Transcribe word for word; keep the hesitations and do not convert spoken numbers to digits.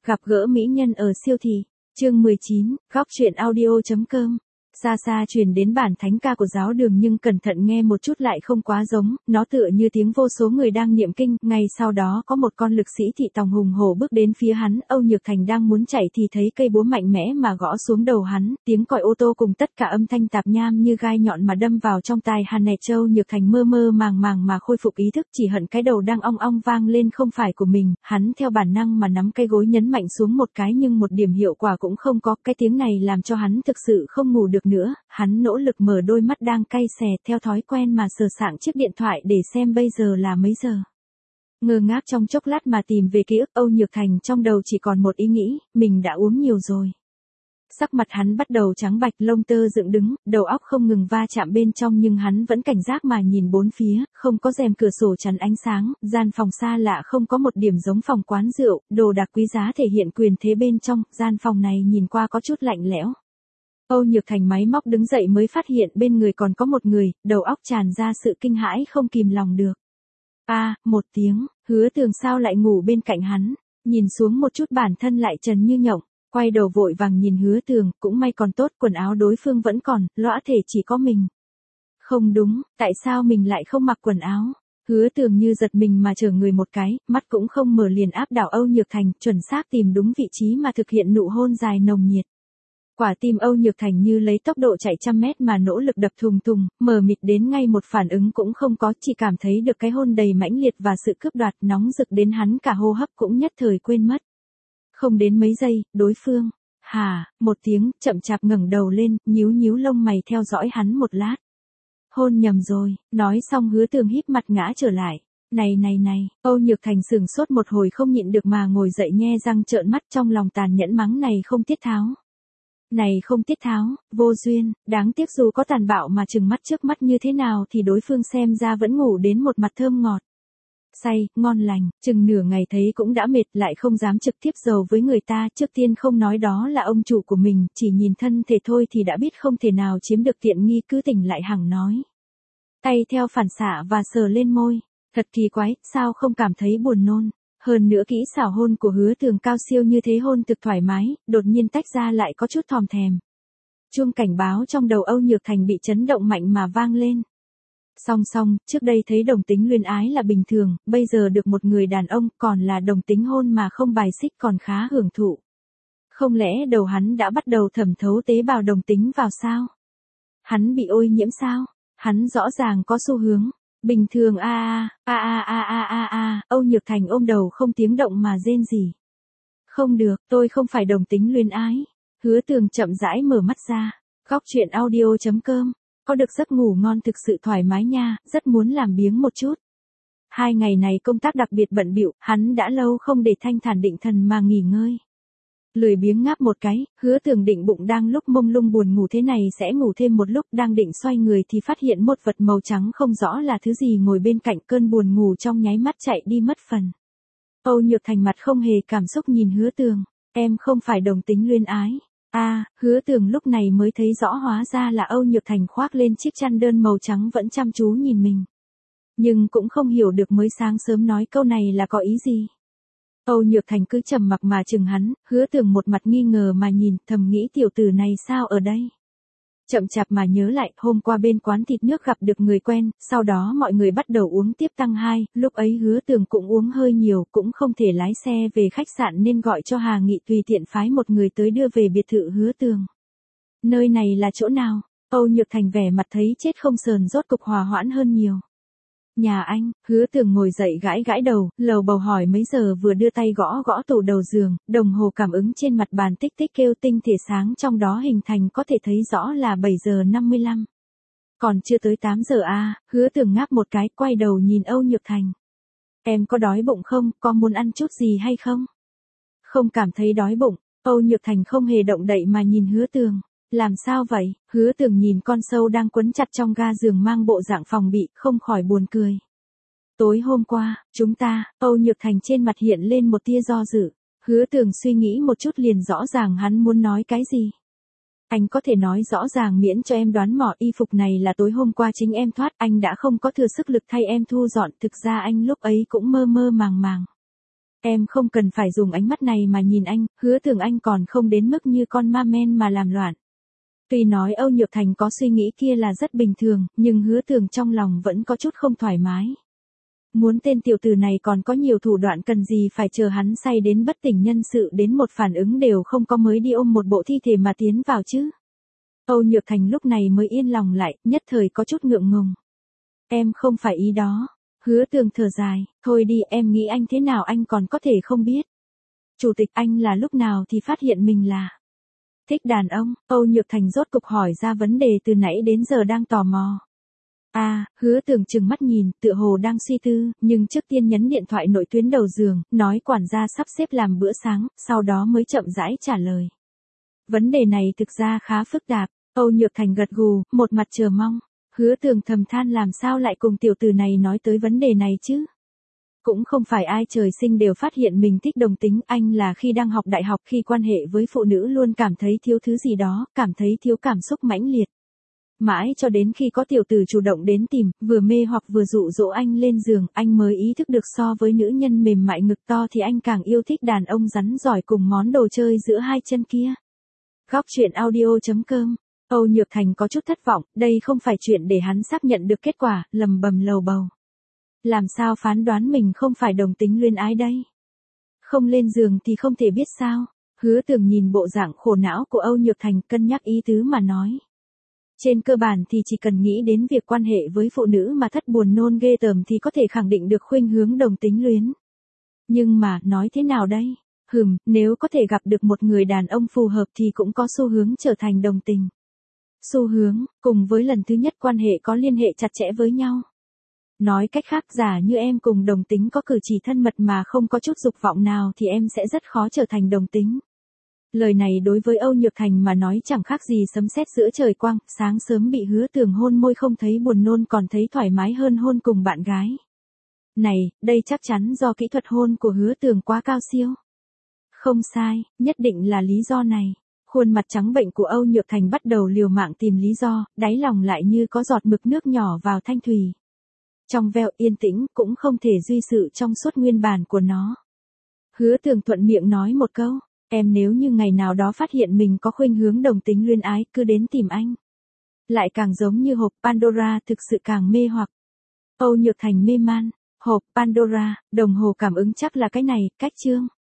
Gặp gỡ mỹ nhân ở siêu thị. Chương mười chín, góc truyện audio.com. Xa xa truyền đến bản thánh ca của giáo đường nhưng cẩn thận nghe một chút lại không quá giống, nó tựa như tiếng vô số người đang niệm kinh. Ngay sau đó có một con lực sĩ thị tòng hùng hổ bước đến phía hắn, Âu Nhược Thành đang muốn chạy thì thấy cây búa mạnh mẽ mà gõ xuống đầu hắn, tiếng còi ô tô cùng tất cả âm thanh tạp nham như gai nhọn mà đâm vào trong tai hắn. Nẹt Châu Nhược Thành mơ mơ màng màng mà khôi phục ý thức, chỉ hận cái đầu đang ong ong vang lên không phải của mình, hắn theo bản năng mà nắm cây gối nhấn mạnh xuống một cái nhưng một điểm hiệu quả cũng không có, cái tiếng này làm cho hắn thực sự không ngủ được nữa, hắn nỗ lực mở đôi mắt đang cay xè theo thói quen mà sờ sạng chiếc điện thoại để xem bây giờ là mấy giờ. Ngơ ngác trong chốc lát mà tìm về ký ức, Âu Nhược Thành trong đầu chỉ còn một ý nghĩ, mình đã uống nhiều rồi. Sắc mặt hắn bắt đầu trắng bạch, lông tơ dựng đứng, đầu óc không ngừng va chạm bên trong nhưng hắn vẫn cảnh giác mà nhìn bốn phía, không có rèm cửa sổ chắn ánh sáng, gian phòng xa lạ không có một điểm giống phòng quán rượu, đồ đạc quý giá thể hiện quyền thế bên trong, gian phòng này nhìn qua có chút lạnh lẽo. Âu Nhược Thành máy móc đứng dậy mới phát hiện bên người còn có một người, đầu óc tràn ra sự kinh hãi không kìm lòng được. A, à, một tiếng, Hứa Tường sao lại ngủ bên cạnh hắn, nhìn xuống một chút bản thân lại trần như nhộng, quay đầu vội vàng nhìn Hứa Tường, cũng may còn tốt quần áo đối phương vẫn còn, lõa thể chỉ có mình. Không đúng, tại sao mình lại không mặc quần áo? Hứa Tường như giật mình mà trở người một cái, mắt cũng không mở liền áp đảo Âu Nhược Thành, chuẩn xác tìm đúng vị trí mà thực hiện nụ hôn dài nồng nhiệt. Quả tim Âu Nhược Thành như lấy tốc độ chạy trăm mét mà nỗ lực đập thùng thùng, mờ mịt đến ngay một phản ứng cũng không có, chỉ cảm thấy được cái hôn đầy mãnh liệt và sự cướp đoạt nóng rực đến hắn cả hô hấp cũng nhất thời quên mất. Không đến mấy giây, đối phương, hà, một tiếng, chậm chạp ngẩng đầu lên, nhíu nhíu lông mày theo dõi hắn một lát. Hôn nhầm rồi, nói xong Hứa Tường híp mặt ngã trở lại. Này này này, Âu Nhược Thành sửng sốt một hồi không nhịn được mà ngồi dậy nhe răng trợn mắt, trong lòng tàn nhẫn mắng này không tiết tháo. Này không tiết tháo, vô duyên, đáng tiếc dù có tàn bạo mà trừng mắt trước mắt như thế nào thì đối phương xem ra vẫn ngủ đến một mặt thơm ngọt. Say, ngon lành, chừng nửa ngày thấy cũng đã mệt lại không dám trực tiếp giàu với người ta, trước tiên không nói đó là ông chủ của mình, chỉ nhìn thân thể thôi thì đã biết không thể nào chiếm được tiện nghi, cứ tỉnh lại hằng nói. Tay theo phản xạ và sờ lên môi, thật kỳ quái, sao không cảm thấy buồn nôn. Hơn nữa kỹ xảo hôn của Hứa Tường cao siêu như thế, hôn thực thoải mái, đột nhiên tách ra lại có chút thòm thèm. Chuông cảnh báo trong đầu Âu Nhược Thành bị chấn động mạnh mà vang lên. Song song, trước đây thấy đồng tính luyến ái là bình thường, bây giờ được một người đàn ông còn là đồng tính hôn mà không bài xích còn khá hưởng thụ. Không lẽ đầu hắn đã bắt đầu thẩm thấu tế bào đồng tính vào sao? Hắn bị ô nhiễm sao? Hắn rõ ràng có xu hướng. Bình thường a a a a a a a, Âu Nhược Thành ôm đầu không tiếng động mà rên rỉ. Không được, tôi không phải đồng tính luyến ái. Hứa Tường chậm rãi mở mắt ra. Góc truyện audio.com. Có được giấc ngủ ngon thực sự thoải mái nha, rất muốn làm biếng một chút. Hai ngày này công tác đặc biệt bận bịu, hắn đã lâu không để thanh thản định thần mà nghỉ ngơi. Lười biếng ngáp một cái, Hứa Tường định bụng đang lúc mông lung buồn ngủ thế này sẽ ngủ thêm một lúc, đang định xoay người thì phát hiện một vật màu trắng không rõ là thứ gì ngồi bên cạnh, cơn buồn ngủ trong nháy mắt chạy đi mất phần. Âu Nhược Thành mặt không hề cảm xúc nhìn Hứa Tường, em không phải đồng tính luyến ái. A, à, Hứa Tường lúc này mới thấy rõ hóa ra là Âu Nhược Thành khoác lên chiếc chăn đơn màu trắng vẫn chăm chú nhìn mình. Nhưng cũng không hiểu được mới sáng sớm nói câu này là có ý gì. Âu Nhược Thành cứ trầm mặc mà chừng hắn, Hứa Tường một mặt nghi ngờ mà nhìn, thầm nghĩ tiểu tử này sao ở đây. Chậm chạp mà nhớ lại, hôm qua bên quán thịt nước gặp được người quen, sau đó mọi người bắt đầu uống tiếp tăng hai, lúc ấy Hứa Tường cũng uống hơi nhiều, cũng không thể lái xe về khách sạn nên gọi cho Hà Nghị tùy tiện phái một người tới đưa về biệt thự Hứa Tường. Nơi này là chỗ nào? Âu Nhược Thành vẻ mặt thấy chết không sờn rốt cục hòa hoãn hơn nhiều. Nhà anh, Hứa Tường ngồi dậy gãi gãi đầu, lầu bầu hỏi mấy giờ vừa đưa tay gõ gõ tủ đầu giường, đồng hồ cảm ứng trên mặt bàn tích tích kêu tinh thể sáng trong đó hình thành có thể thấy rõ là bảy giờ năm mươi lăm. Còn chưa tới tám giờ à, Hứa Tường ngáp một cái, quay đầu nhìn Âu Nhược Thành. Em có đói bụng không, có muốn ăn chút gì hay không? Không cảm thấy đói bụng, Âu Nhược Thành không hề động đậy mà nhìn Hứa Tường. Làm sao vậy? Hứa Tường nhìn con sâu đang quấn chặt trong ga giường mang bộ dạng phòng bị, không khỏi buồn cười. Tối hôm qua, chúng ta, Âu Nhược Thành trên mặt hiện lên một tia do dự. Hứa Tường suy nghĩ một chút liền rõ ràng hắn muốn nói cái gì. Anh có thể nói rõ ràng miễn cho em đoán mò, y phục này là tối hôm qua chính em thoát, anh đã không có thừa sức lực thay em thu dọn, thực ra anh lúc ấy cũng mơ mơ màng màng. Em không cần phải dùng ánh mắt này mà nhìn anh, Hứa Tường anh còn không đến mức như con ma men mà làm loạn. Tuy nói Âu Nhược Thành có suy nghĩ kia là rất bình thường, nhưng Hứa Tường trong lòng vẫn có chút không thoải mái. Muốn tên tiểu tử này còn có nhiều thủ đoạn cần gì phải chờ hắn say đến bất tỉnh nhân sự đến một phản ứng đều không có mới đi ôm một bộ thi thể mà tiến vào chứ. Âu Nhược Thành lúc này mới yên lòng lại, nhất thời có chút ngượng ngùng. Em không phải ý đó. Hứa Tường thở dài, thôi đi em nghĩ anh thế nào anh còn có thể không biết. Chủ tịch anh là lúc nào thì phát hiện mình là thích đàn ông, Âu Nhược Thành rốt cục hỏi ra vấn đề từ nãy đến giờ đang tò mò. À, Hứa Tường trừng mắt nhìn, tựa hồ đang suy tư, nhưng trước tiên nhấn điện thoại nội tuyến đầu giường, nói quản gia sắp xếp làm bữa sáng, sau đó mới chậm rãi trả lời. Vấn đề này thực ra khá phức tạp, Âu Nhược Thành gật gù, một mặt chờ mong. Hứa Tường thầm than làm sao lại cùng tiểu tử này nói tới vấn đề này chứ. Cũng không phải ai trời sinh đều phát hiện mình thích đồng tính, anh là khi đang học đại học khi quan hệ với phụ nữ luôn cảm thấy thiếu thứ gì đó, cảm thấy thiếu cảm xúc mãnh liệt. Mãi cho đến khi có tiểu tử chủ động đến tìm, vừa mê hoặc vừa dụ dỗ anh lên giường, anh mới ý thức được so với nữ nhân mềm mại ngực to thì anh càng yêu thích đàn ông rắn giỏi cùng món đồ chơi giữa hai chân kia. Góc truyện audio chấm com. Âu Nhược Thành có chút thất vọng, đây không phải chuyện để hắn xác nhận được kết quả, lầm bầm lầu bầu. Làm sao phán đoán mình không phải đồng tính luyến ái đây? Không lên giường thì không thể biết sao? Hứa Tường nhìn bộ dạng khổ não của Âu Nhược Thành cân nhắc ý tứ mà nói. Trên cơ bản thì chỉ cần nghĩ đến việc quan hệ với phụ nữ mà thất buồn nôn ghê tởm thì có thể khẳng định được khuynh hướng đồng tính luyến. Nhưng mà, nói thế nào đây? Hừm, nếu có thể gặp được một người đàn ông phù hợp thì cũng có xu hướng trở thành đồng tình. Xu hướng, cùng với lần thứ nhất quan hệ có liên hệ chặt chẽ với nhau. Nói cách khác giả như em cùng đồng tính có cử chỉ thân mật mà không có chút dục vọng nào thì em sẽ rất khó trở thành đồng tính. Lời này đối với Âu Nhược Thành mà nói chẳng khác gì sấm sét giữa trời quang, sáng sớm bị Hứa Tường hôn môi không thấy buồn nôn còn thấy thoải mái hơn hôn cùng bạn gái. Này, đây chắc chắn do kỹ thuật hôn của Hứa Tường quá cao siêu. Không sai, nhất định là lý do này. Khuôn mặt trắng bệnh của Âu Nhược Thành bắt đầu liều mạng tìm lý do, đáy lòng lại như có giọt mực nước nhỏ vào thanh thủy. Trong veo yên tĩnh cũng không thể duy sự trong suốt nguyên bản của nó. Hứa Tường thuận miệng nói một câu, em nếu như ngày nào đó phát hiện mình có khuynh hướng đồng tính luyến ái cứ đến tìm anh. Lại càng giống như hộp Pandora thực sự càng mê hoặc. Âu Nhược Thành mê man, hộp Pandora, đồng hồ cảm ứng chắc là cái này, cách chương.